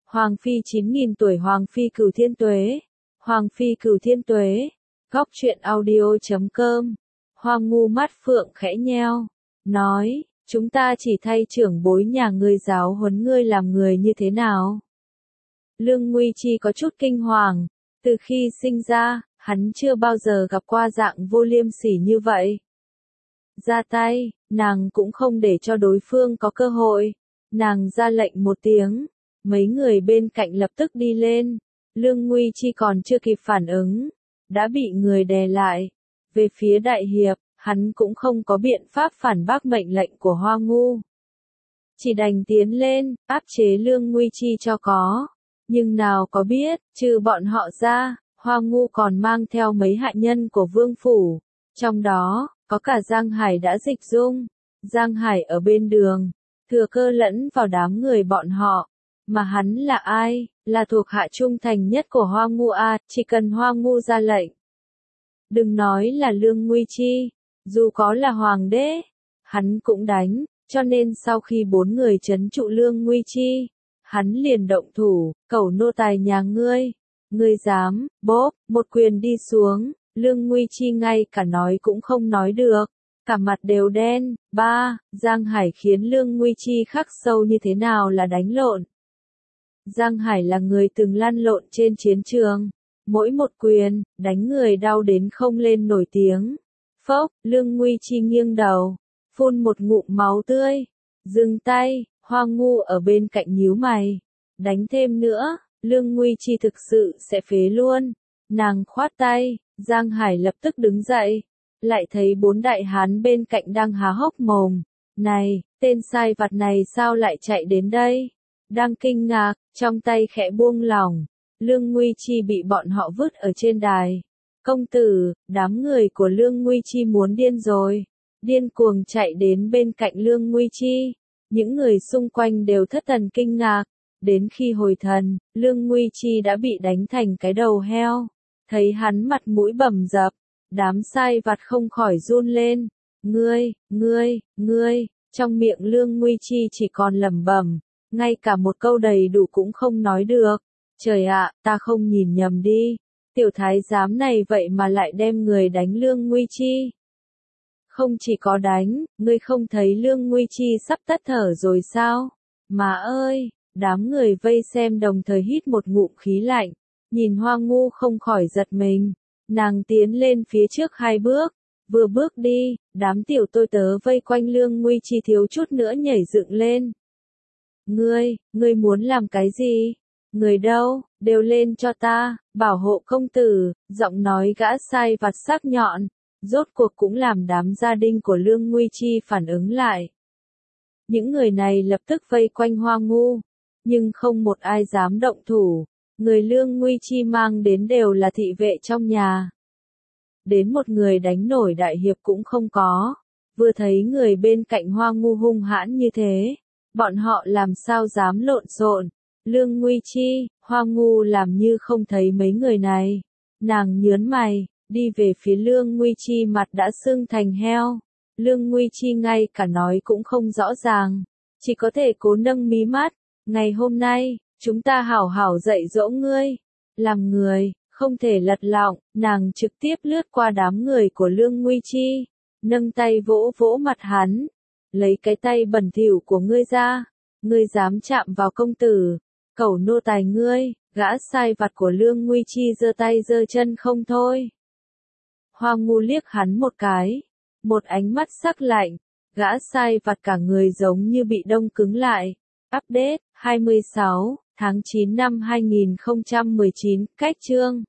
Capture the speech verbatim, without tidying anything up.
Hoàng phi chín nghìn tuổi Hoàng phi cửu thiên tuế. Hoàng phi cửu thiên tuế. Góc truyện audio chấm com. Hoang ngu mắt phượng khẽ nheo. Nói, chúng ta chỉ thay trưởng bối nhà ngươi giáo huấn ngươi làm người như thế nào. Lương Nguy Chi có chút kinh hoàng. Từ khi sinh ra, hắn chưa bao giờ gặp qua dạng vô liêm sỉ như vậy. Ra tay, nàng cũng không để cho đối phương có cơ hội. Nàng ra lệnh một tiếng. Mấy người bên cạnh lập tức đi lên. Lương Nguy Chi còn chưa kịp phản ứng. Đã bị người đè lại. Về phía đại hiệp, hắn cũng không có biện pháp phản bác mệnh lệnh của Hoa Ngu. Chỉ đành tiến lên, áp chế Lương Nguy Chi cho có. Nhưng nào có biết, trừ bọn họ ra, Hoa Ngu còn mang theo mấy hạ nhân của vương phủ. Trong đó, có cả Giang Hải đã dịch dung. Giang Hải ở bên đường, thừa cơ lẫn vào đám người bọn họ. Mà hắn là ai? Là thuộc hạ trung thành nhất của Hoa Ngu a, chỉ cần Hoa Ngu ra lệnh. Đừng nói là Lương Nguy Chi, dù có là hoàng đế, hắn cũng đánh, cho nên sau khi bốn người trấn trụ Lương Nguy Chi, hắn liền động thủ, cẩu nô tài nhà ngươi, ngươi dám, bóp, một quyền đi xuống, Lương Nguy Chi ngay cả nói cũng không nói được, cả mặt đều đen. Ba, Giang Hải khiến Lương Nguy Chi khắc sâu như thế nào là đánh lộn. Giang Hải là người từng lăn lộn trên chiến trường, mỗi một quyền, đánh người đau đến không lên nổi tiếng. Phốc, Lương Nguy Chi nghiêng đầu, phun một ngụm máu tươi, dừng tay, Hoa Ngu ở bên cạnh nhíu mày, đánh thêm nữa, Lương Nguy Chi thực sự sẽ phế luôn. Nàng khoát tay, Giang Hải lập tức đứng dậy, lại thấy bốn đại hán bên cạnh đang há hốc mồm. Này, tên sai vặt này sao lại chạy đến đây? Đang kinh ngạc, trong tay khẽ buông lỏng, Lương Nguy Chi bị bọn họ vứt ở trên đài. Công tử, đám người của Lương Nguy Chi muốn điên rồi, điên cuồng chạy đến bên cạnh Lương Nguy Chi. Những người xung quanh đều thất thần kinh ngạc, đến khi hồi thần, Lương Nguy Chi đã bị đánh thành cái đầu heo. Thấy hắn mặt mũi bầm dập, đám sai vặt không khỏi run lên. Ngươi, ngươi, ngươi, trong miệng Lương Nguy Chi chỉ còn lẩm bẩm. Ngay cả một câu đầy đủ cũng không nói được. Trời ạ, ta không nhìn nhầm đi. Tiểu thái giám này vậy mà lại đem người đánh Lương Nguy Chi. Không chỉ có đánh, ngươi không thấy Lương Nguy Chi sắp tắt thở rồi sao? Mà ơi, đám người vây xem đồng thời hít một ngụm khí lạnh. Nhìn Hoa Ngu không khỏi giật mình. Nàng tiến lên phía trước hai bước. Vừa bước đi, đám tiểu tôi tớ vây quanh Lương Nguy Chi thiếu chút nữa nhảy dựng lên. Ngươi, ngươi muốn làm cái gì? Người đâu, đều lên cho ta, bảo hộ công tử, giọng nói gã sai vặt sắc nhọn, rốt cuộc cũng làm đám gia đình của Lương Nguy Chi phản ứng lại. Những người này lập tức vây quanh Hoa Ngu, nhưng không một ai dám động thủ, người Lương Nguy Chi mang đến đều là thị vệ trong nhà. Đến một người đánh nổi đại hiệp cũng không có, vừa thấy người bên cạnh Hoa Ngu hung hãn như thế. Bọn họ làm sao dám lộn xộn. Lương Nguy Chi, Hoa Ngu làm như không thấy mấy người này. Nàng nhớn mày, đi về phía Lương Nguy Chi mặt đã sưng thành heo. Lương Nguy Chi ngay cả nói cũng không rõ ràng. Chỉ có thể cố nâng mí mắt. Ngày hôm nay, chúng ta hảo hảo dạy dỗ ngươi. Làm người, không thể lật lọng. Nàng trực tiếp lướt qua đám người của Lương Nguy Chi. Nâng tay vỗ vỗ mặt hắn. Lấy cái tay bẩn thỉu của ngươi ra, ngươi dám chạm vào công tử, cẩu nô tài ngươi, gã sai vặt của Lương Nguy Chi giơ tay giơ chân không thôi. Hoa Ngu liếc hắn một cái, một ánh mắt sắc lạnh, gã sai vặt cả người giống như bị đông cứng lại. Update, hai mươi sáu, tháng chín năm hai nghìn không trăm mười chín, cách chương.